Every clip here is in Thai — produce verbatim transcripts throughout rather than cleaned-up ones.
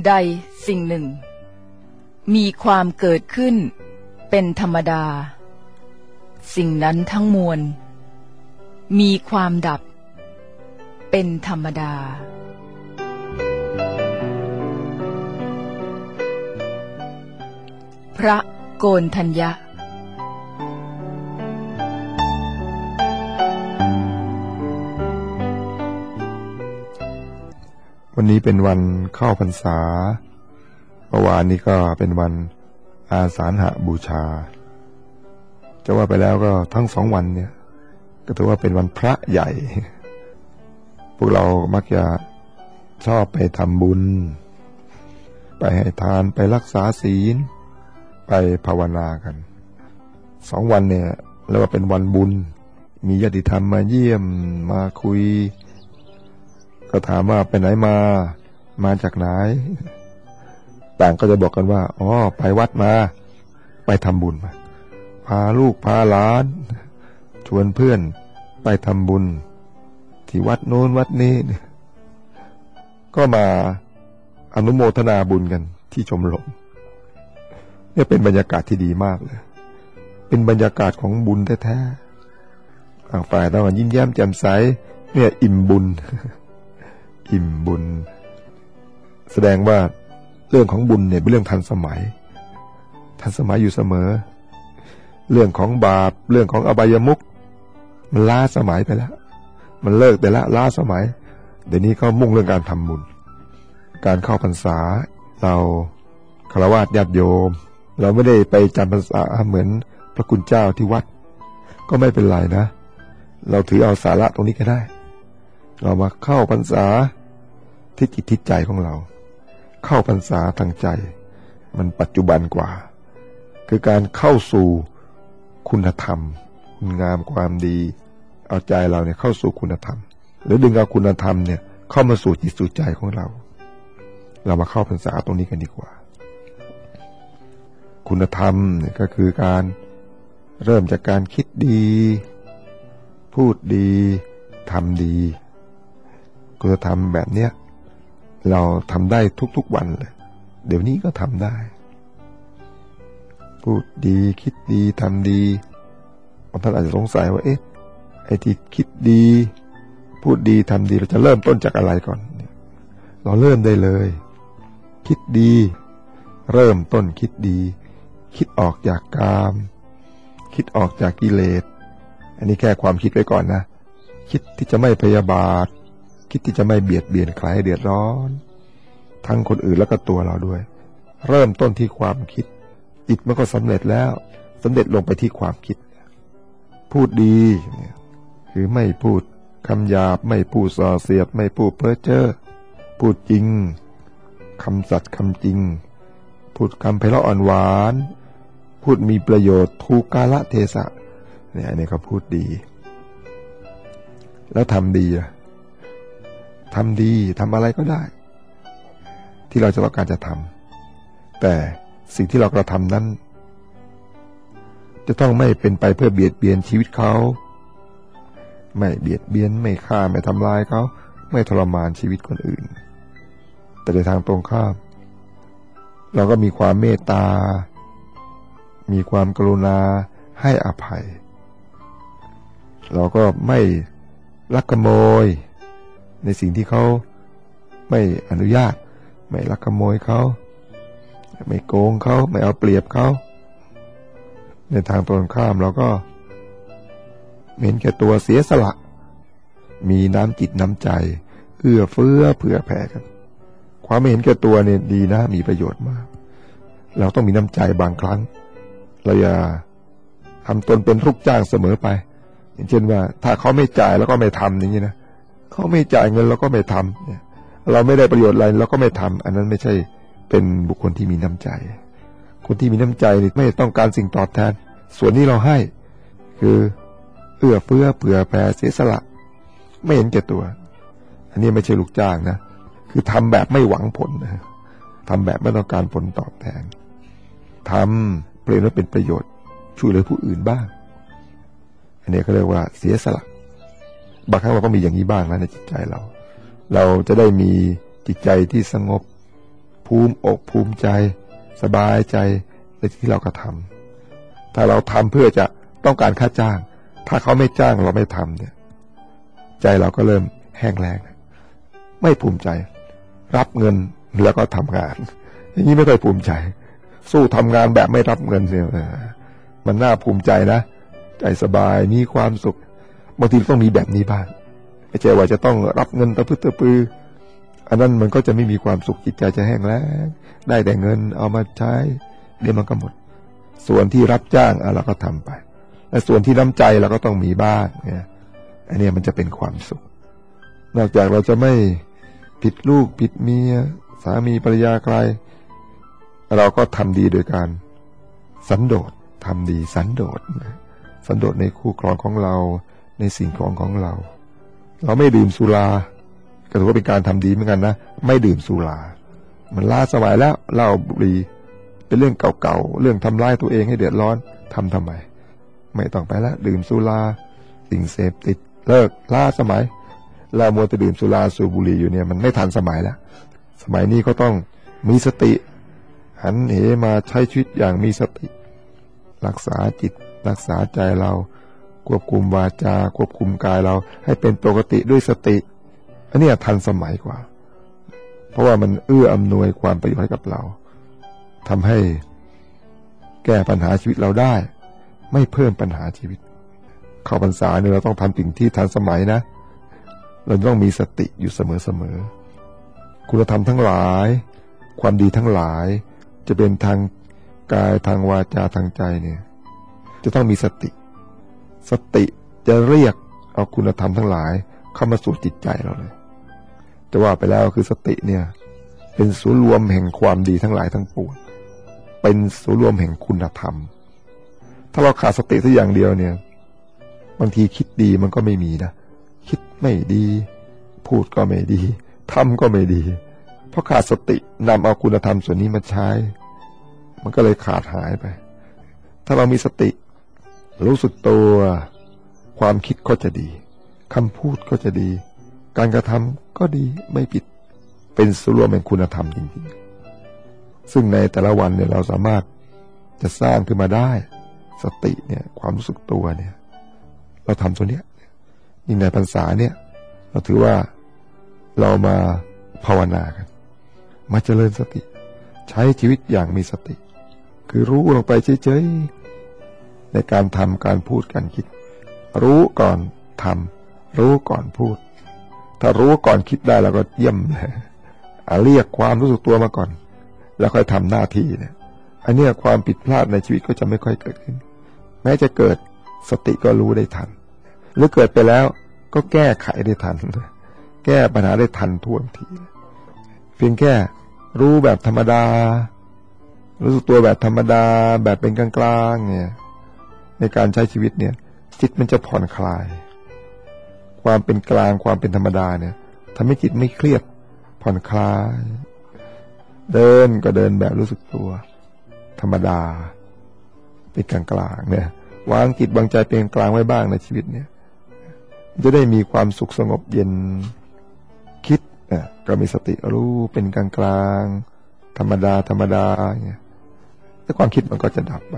ใดสิ่งหนึ่งมีความเกิดขึ้นเป็นธรรมดาสิ่งนั้นทั้งมวลมีความดับเป็นธรรมดาพระโกณฑัญญะวันนี้เป็นวันเข้าพรรษาเมื่อวานนี้ก็เป็นวันอาสาฬหบูชาจะว่าไปแล้วก็ทั้งสองวันเนี่ยก็ถือว่าเป็นวันพระใหญ่พวกเรามักจะชอบไปทำบุญไปให้ทานไปรักษาศีลไปภาวนากันสองวันเนี่ยเรียกว่าเป็นวันบุญมีญาติธรรมมาเยี่ยมมาคุยก็ถามว่าไปไหนมามาจากไหนต่างก็จะบอกกันว่าอ๋อไปวัดมาไปทำบุญมาพาลูกพาหลานชวนเพื่อนไปทำบุญที่วัดโน้นวัดนี้ก็มาอนุโมทนาบุญกันที่ชมรมเนี่ยเป็นบรรยากาศที่ดีมากเลยเป็นบรรยากาศของบุญแท้ๆฝ่ายตะวันยิ้มแย้มแจ่มใสเนี่ยอิ่มบุญอิ่มบุญแสดงว่าเรื่องของบุญเนี่ยเป็นเรื่องทันสมัยทันสมัยอยู่เสมอเรื่องของบาปเรื่องของอบายมุขมันล้าสมัยไปแล้วมันเลิกไปแล้วล้าสมัยเดี๋ยวนี้เขามุ่งเรื่องการทำบุญการเข้าพรรษาเราฆราวาสญาติโยมเราไม่ได้ไปจำพรรษาเหมือนพระคุณเจ้าที่วัดก็ไม่เป็นไรนะเราถือเอาสาระตรงนี้ก็ได้เรามาเข้าพรรษาที่จิตที่ใจของเราเข้าพรรษาทางใจมันปัจจุบันกว่าคือการเข้าสู่คุณธรรมคุณงามความดีเอาใจเราเนี่ยเข้าสู่คุณธรรมหรือดึงเอาคุณธรรมเนี่ยเข้ามาสู่จิตสู่ใจของเราเรามาเข้าพรรษาตรงนี้กันดีกว่าคุณธรรมเนี่ยก็คือการเริ่มจากการคิดดีพูดดีทำดีคุณธรรมแบบเนี้ยเราทำได้ทุกๆวันเลยเดี๋ยวนี้ก็ทำได้พูดดีคิดดีทำดีบางท่านอาจจะสงสัยว่าเอ๊ะไอ้ที่คิดดีพูดดีทำดีเราจะเริ่มต้นจากอะไรก่อนเราเริ่มได้เลยคิดดีเริ่มต้นคิดดีคิดออกจากกามคิดออกจากกิเลสอันนี้แค่ความคิดไว้ก่อนนะคิดที่จะไม่พยาบาทคิดที่จะไม่เบียดเบียนใครให้เดือดร้อนทั้งคนอื่นแล้วก็ตัวเราด้วยเริ่มต้นที่ความคิดจิตมันก็สำเร็จแล้วสำเร็จลงไปที่ความคิดพูดดีคือไม่พูดคำหยาบไม่พูดส่อเสียดไม่พูดเพ้อเจ้อพูดจริงคำสัตย์คำจริงพูดคำไพเราะอ่อนหวานพูดมีประโยชน์ถูกกาลเทศะเนี่ยอันนี้เขาพูดดีแล้วทำดีล่ะทำดีทำอะไรก็ได้ที่เราจะต้องการจะทำแต่สิ่งที่เรากระทำนั้นจะต้องไม่เป็นไปเพื่อเบียดเบียนชีวิตเขาไม่เบียดเบียนไม่ฆ่าไม่ทำลายเขาไม่ทรมานชีวิตคนอื่นแต่ในทางตรงข้ามเราก็มีความเมตตามีความกรุณาให้อภัยเราก็ไม่ลักขโมยในสิ่งที่เขาไม่อนุญาตไม่ลักขโมยเขาไม่โกงเขาไม่เอาเปรียบเขาในทางตรงข้ามเราก็เห็นแก่ตัวเสียสละมีน้ำจิตน้ำใจเอื้อเฟื้อเผื่อแผ่กันความไม่เห็นแก่ตัวเนี่ยดีนะมีประโยชน์มากเราต้องมีน้ำใจบางครั้งเราอย่าทำตนเป็นลูกจ้างเสมอไปอย่างเช่นว่าถ้าเขาไม่จ่ายแล้วก็ไม่ทำอย่างนี้นะเขาไม่จ่ายเงินเราก็ไม่ทำเนี่ยเราไม่ได้ประโยชน์อะไรเราก็ไม่ทำอันนั้นไม่ใช่เป็นบุคคลที่มีน้ำใจคนที่มีน้ำใจนี่ไม่ต้องการสิ่งตอบแทนส่วนนี้เราให้คือเอื้อเฟื้อเผื่อแผ่เสียสละไม่เห็นแก่ตัวอันนี้ไม่ใช่ลูกจ้างนะคือทำแบบไม่หวังผลนะทำแบบไม่ต้องการผลตอบแทนทำเพื่อให้เป็นประโยชน์ช่วยเหลือผู้อื่นบ้างอันนี้เขาเรียกว่าเสียสละบางครั้งเราก็มีอย่างนี้บ้างนะในจิตใจเราเราจะได้มีจิตใจที่สงบภูมิอกภูมิใจสบายใจในที่เรากระทำถ้าเราทำเพื่อจะต้องการค่าจ้างถ้าเขาไม่จ้างเราไม่ทำเนี่ยใจเราก็เริ่มแห้งแล้งไม่ภูมิใจรับเงินแล้วก็ทำงานอย่างนี้ไม่ค่อยภูมิใจสู้ทำงานแบบไม่รับเงินเนี่ยมันน่าภูมิใจนะใจสบายมีความสุขบางทีต้องมีแบบนี้บ้างไม่ใช่ว่าจะต้องรับเงินตะพื้นตะปืออันนั้นมันก็จะไม่มีความสุขจิตใจจะแห้งแล้งได้แต่เงินเอามาใช้เดี๋ยวมันก็หมดส่วนที่รับจ้างเราก็ทำไปและส่วนที่น้ำใจเราก็ต้องมีบ้างเนี่ยอันนี้มันจะเป็นความสุขนอกจากเราจะไม่ผิดลูกผิดเมียสามีภรรยาใครเราก็ทำดีโดยการสันโดษทำดีสันโดษสันโดษในคู่ครองของเราในสิ่งของของเราเราไม่ดื่มสุราก็ถือว่าเป็นการทำดีเหมือนกันนะไม่ดื่มสุรามันล้าสมัยแล้วเหล้าบุหรี่เป็นเรื่องเก่าๆเรื่องทำร้ายตัวเองให้เดือดร้อนทำทำไมไม่ต้องไปแล้วดื่มสุราสิ่งเสพติดเลิกล้าสมัยเรามัวแต่ดื่มสุราสูบบุหรี่อยู่เนี่ยมันไม่ทันสมัยแล้วสมัยนี้ก็ต้องมีสติหันเหมาใช้ชีวิตอย่างมีสติรักษาจิตรักษาใจเราควบคุมวาจาควบคุมกายเราให้เป็นปกติด้วยสติอันนี้ทันสมัยกว่าเพราะว่ามันเอื้ออำนวยความประโยชน์ให้กับเราทำให้แก้ปัญหาชีวิตเราได้ไม่เพิ่มปัญหาชีวิตเข้าพรรษาเนี่ยเราต้องทำสิ่งที่ทันสมัยนะเราต้องมีสติอยู่เสมอๆคุณธรรมทั้งหลายความดีทั้งหลายจะเป็นทางกายทางวาจาทางใจเนี่ยจะต้องมีสติสติจะเรียกเอาคุณธรรมทั้งหลายเข้ามาสู่จิตใจเราเลยแต่ว่าไปแล้วคือสติเนี่ยเป็นศูนย์รวมแห่งความดีทั้งหลายทั้งปวงเป็นศูนย์รวมแห่งคุณธรรมถ้าเราขาดสติสักอย่างเดียวเนี่ยบางทีคิดดีมันก็ไม่มีนะคิดไม่ดีพูดก็ไม่ดีทำก็ไม่ดีเพราะขาดสตินำเอาคุณธรรมส่วนนี้มาใช้มันก็เลยขาดหายไปถ้าเรามีสติรู้สึกตัวความคิดก็จะดีคำพูดก็จะดีการกระทำก็ดีไม่ผิดเป็นส่วนรวมแห่งคุณธรรมจริงๆซึ่งในแต่ละวันเนี่ยเราสามารถจะสร้างขึ้นมาได้สติเนี่ยความรู้สึกตัวเนี่ยเราทำตัวเนี้ยยิ่งในพรรษาเนี่ยเราถือว่าเรามาภาวนากันมาเจริญสติใช้ชีวิตอย่างมีสติคือรู้ลงไปเฉยๆในการทำการพูดการคิดรู้ก่อนทำรู้ก่อนพูดถ้ารู้ก่อนคิดได้เราก็เยี่ยมเรียกความรู้สึกตัวมาก่อนแล้วค่อยทำหน้าที่เนี่ยอันนี้ความผิดพลาดในชีวิตก็จะไม่ค่อยเกิดขึ้นแม้จะเกิดสติก็รู้ได้ทันหรือเกิดไปแล้วก็แก้ไขได้ทันแก้ปัญหาได้ทันท่วงทีเพียงแค่รู้แบบธรรมดารู้สึกตัวแบบธรรมดาแบบเป็นกลางๆเนี่ยในการใช้ชีวิตเนี่ยจิตมันจะผ่อนคลายความเป็นกลางความเป็นธรรมดาเนี่ยทำให้จิตไม่เครียดผ่อนคลายเดินก็เดินแบบรู้สึกตัวธรรมดาเป็นกลางๆเนี่ยวางจิตวางใจเป็นกลางไว้บ้างในชีวิตเนี่ยจะได้มีความสุขสงบเย็นคิดเนี่ยก็มีสติรู้เป็นกลางๆธรรมดาธรรมดาเนี่ยแล้วความคิดมันก็จะดับไป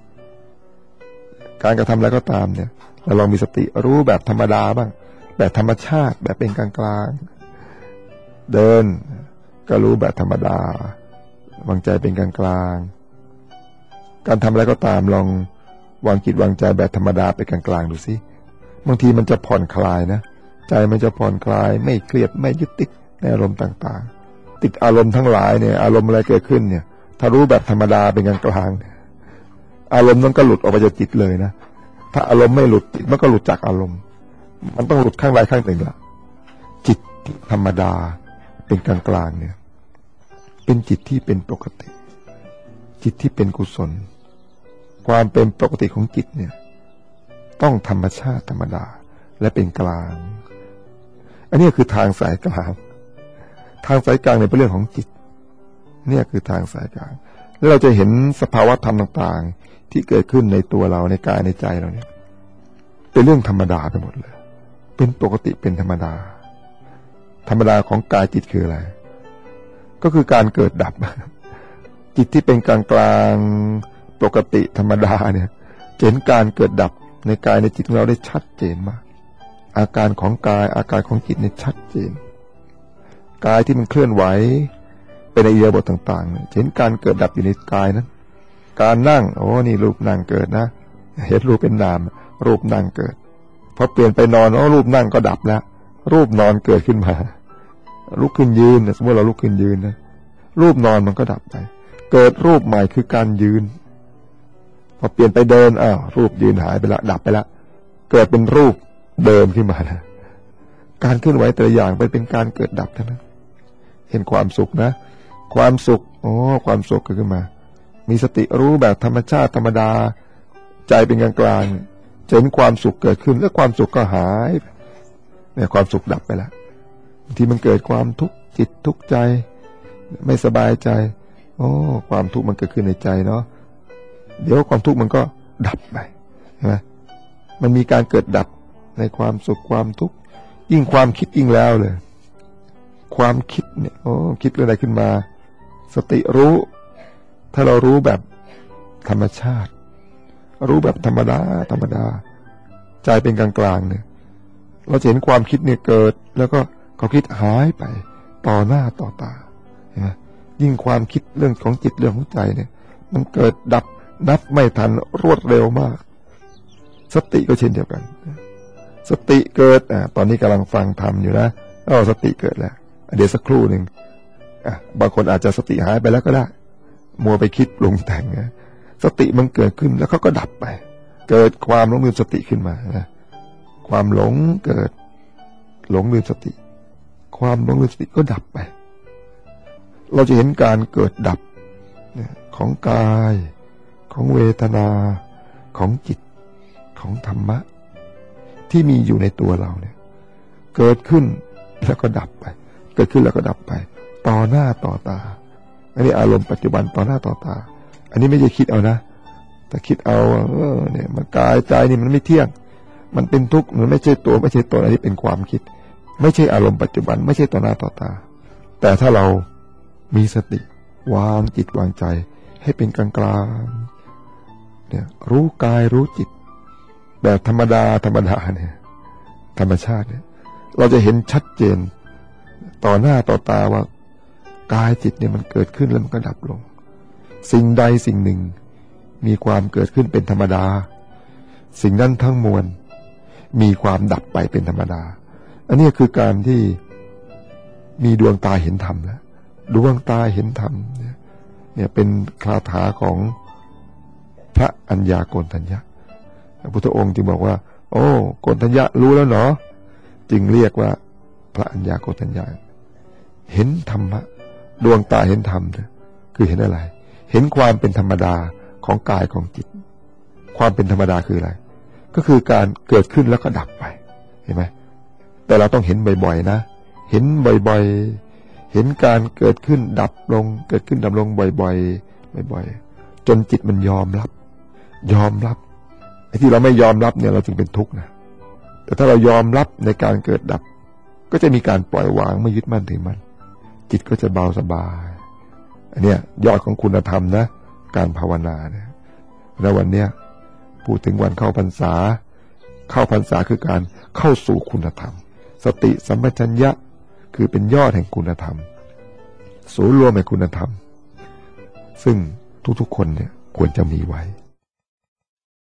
การกระทำอะไรก็ตามเนี่ยเราลองมีสติรู้แบบธรรมดาบ้างแบบธรรมชาติแบบเป็นกลางๆเดินก็รู้แบบธรรมดาวางใจเป็นกลางๆการทำอะไรก็ตามลองวางจิตวางใจแบบธรรมดาไปกลางๆดูสิบางทีมันจะผ่อนคลายนะใจมันจะผ่อนคลายไม่เครียดไม่ยึดติดในอารมณ์ต่างๆติดอารมณ์ทั้งหลายเนี่ยอารมณ์อะไรเกิดขึ้นเนี่ยถ้ารู้แบบธรรมดาเป็นกลางๆเนี่ยอารมณ์นั้นก็หลุดออกไปจากจิตเลยนะถ้าอารมณ์ไม่หลุดจิตมันก็หลุดจากอารมณ์มันต้องหลุดข้างใดข้างหนึ่งละจิตธรรมดาเป็นกลางๆเนี่ยเป็นจิตที่เป็นปกติจิตที่เป็นกุศลความเป็นปกติของจิตเนี่ยต้องธรรมชาติธรรมดาและเป็นกลางอันนี้คือทางสายกลางทางสายกลางในเป็นเรื่องของจิตเนี่ยคือทางสายกลางแล้วเราจะเห็นสภาวะธรรมต่างๆที่เกิดขึ้นในตัวเราในกายในใจเราเนี่ยเป็นเรื่องธรรมดาไปหมดเลยเป็นปกติเป็นธรรมดาธรรมดาของกายจิตคืออะไรก็คือการเกิดดับจิตที่เป็นกลางกลางปกติธรรมดาเนี่ยเห็นการเกิดดับในกายในจิตของเราได้ชัดเจนมากอาการของกายอาการของจิตเนี่ยชัดเจนกายที่มันเคลื่อนไหวเป็นอิริยาบถต่างๆเห็นการเกิดดับอยู่ในกายนั้นการนั่งโอ้นี่รูปนั่งเกิดนะเห็นรูปเป็นนามรูปนั่งเกิดพอเปลี่ยนไปนอนอ๋อรูปนั่งก็ดับแล้วรูปนอนเกิดขึ้นมาลุกขึ้นยืนสมมติเราลุกขึ้นยืนนะรูปนอนมันก็ดับไปเกิดรูปใหม่คือการยืนพอเปลี่ยนไปเดินอ้าวรูปยืนหายไปละดับไปละเกิดเป็นรูปเดินขึ้นมานะการเคลื่อนไหวแต่ละอย่างไปเป็นการเกิดดับทั้งนั้นเห็นความสุขนะความสุขอ๋อความสุขเกิดขึ้นมามีสติรู้แบบธรรมชาติธรรมดาใจเป็นกลางกลางเห็นความสุขเกิดขึ้นแล้วความสุขก็หายเนี่ยความสุขดับไปแล้วบางทีมันเกิดความทุกข์จิตทุกข์ใจไม่สบายใจโอ้ความทุกข์มันเกิดขึ้นในใจเนาะเดี๋ยวความทุกข์มันก็ดับไปใช่ไหมมันมีการเกิดดับในความสุขความทุกข์ยิ่งความคิดยิ่งแล้วเลยความคิดเนี่ยโอ้คิดอะไรขึ้นมาสติรู้ถ้าเรารู้แบบธรรมชาติรู้แบบธรรมดาธรรมดาใจเป็นกลางกลางเนี่ยเราจะเห็นความคิดเนี่ยเกิดแล้วก็เขาคิดหายไปต่อหน้าต่อตาเห็นไหมยิ่งความคิดเรื่องของจิตเรื่องของใจเนี่ยมันเกิดดับนับไม่ทันรวดเร็วมากสติก็เช่นเดียวกันสติเกิดอ่ะตอนนี้กำลังฟังธรรมอยู่นะอ๋อสติเกิดแล้วเดี๋ยวสักครู่หนึ่งอ่ะบางคนอาจจะสติหายไปแล้วก็ได้มัวไปคิดปรุงแต่งนะสติมันเกิดขึ้นแล้วเขาก็ดับไปเกิดความหลงลืมสติขึ้นมานะความหลงเกิดหลงลืมสติความหลงลืมสติก็ดับไปเราจะเห็นการเกิดดับของกายของเวทนาของจิตของธรรมะที่มีอยู่ในตัวเราเนี่ยเกิดขึ้นแล้วก็ดับไปเกิดขึ้นแล้วก็ดับไปต่อหน้าต่อตาอันนี้อารมณ์ปัจจุบันต่อหน้าต่อตาอันนี้ไม่ใช่คิดเอานะแต่คิดเอาเออเนี่ยมันกายใจนี่มันไม่เที่ยงมันเป็นทุกข์มันไม่ใช่ตัวไม่ใช่ตนอันนี้เป็นความคิดไม่ใช่อารมณ์ปัจจุบันไม่ใช่ต่อหน้าต่อตาแต่ถ้าเรามีสติวางจิตวางใจให้เป็นกลางกลางเนี่ยรู้กายรู้จิตแบบธรรมดาธรรมดาเนี่ยธรรมชาติเนี่ยเราจะเห็นชัดเจนต่อหน้าต่อตาว่ากายจิตเนี่ยมันเกิดขึ้นแล้วมันก็ดับลงสิ่งใดสิ่งหนึ่งมีความเกิดขึ้นเป็นธรรมดาสิ่งนั้นทั้งมวลมีความดับไปเป็นธรรมดาอันนี้คือการที่มีดวงตาเห็นธรรมแล้วดวงตาเห็นธรรมเนี่ยเนี่ยเป็นคาถาของพระอัญญาโกณฑัญญะพระพุทธองค์จึงบอกว่าโอ้โกณฑัญญะรู้แล้วเนาะจึงเรียกว่าพระอัญญาโกณฑัญญะเห็นธรรมะดวงตาเห็นธรรมเนี่ยคือเห็นอะไรเห็นความเป็นธรรมดาของกายของจิตความเป็นธรรมดาคืออะไรก็คือการเกิดขึ้นแล้วก็ดับไปเห็นไหมแต่เราต้องเห็นบ่อยๆนะเห็นบ่อยๆเห็นการเกิดขึ้นดับลงเกิดขึ้นดับลงบ่อยๆบ่อยๆจนจิตมันยอมรับยอมรับไอ้ที่เราไม่ยอมรับเนี่ยเราจึงเป็นทุกข์นะแต่ถ้าเรายอมรับในการเกิดดับก็จะมีการปล่อยวางไม่ยึดมั่นถือมั่นจิตก็จะเบาสบายอันเนี้ยยอดของคุณธรรมนะการภาวนาเนี่ยแล้ววันเนี้ยพูดถึงวันเข้าพรรษาเข้าพรรษาคือการเข้าสู่คุณธรรมสติสัมปชัญญะคือเป็นยอดแห่งคุณธรรมศูนย์รวมแห่งคุณธรรมซึ่งทุกๆคนเนี่ยควรจะมีไว้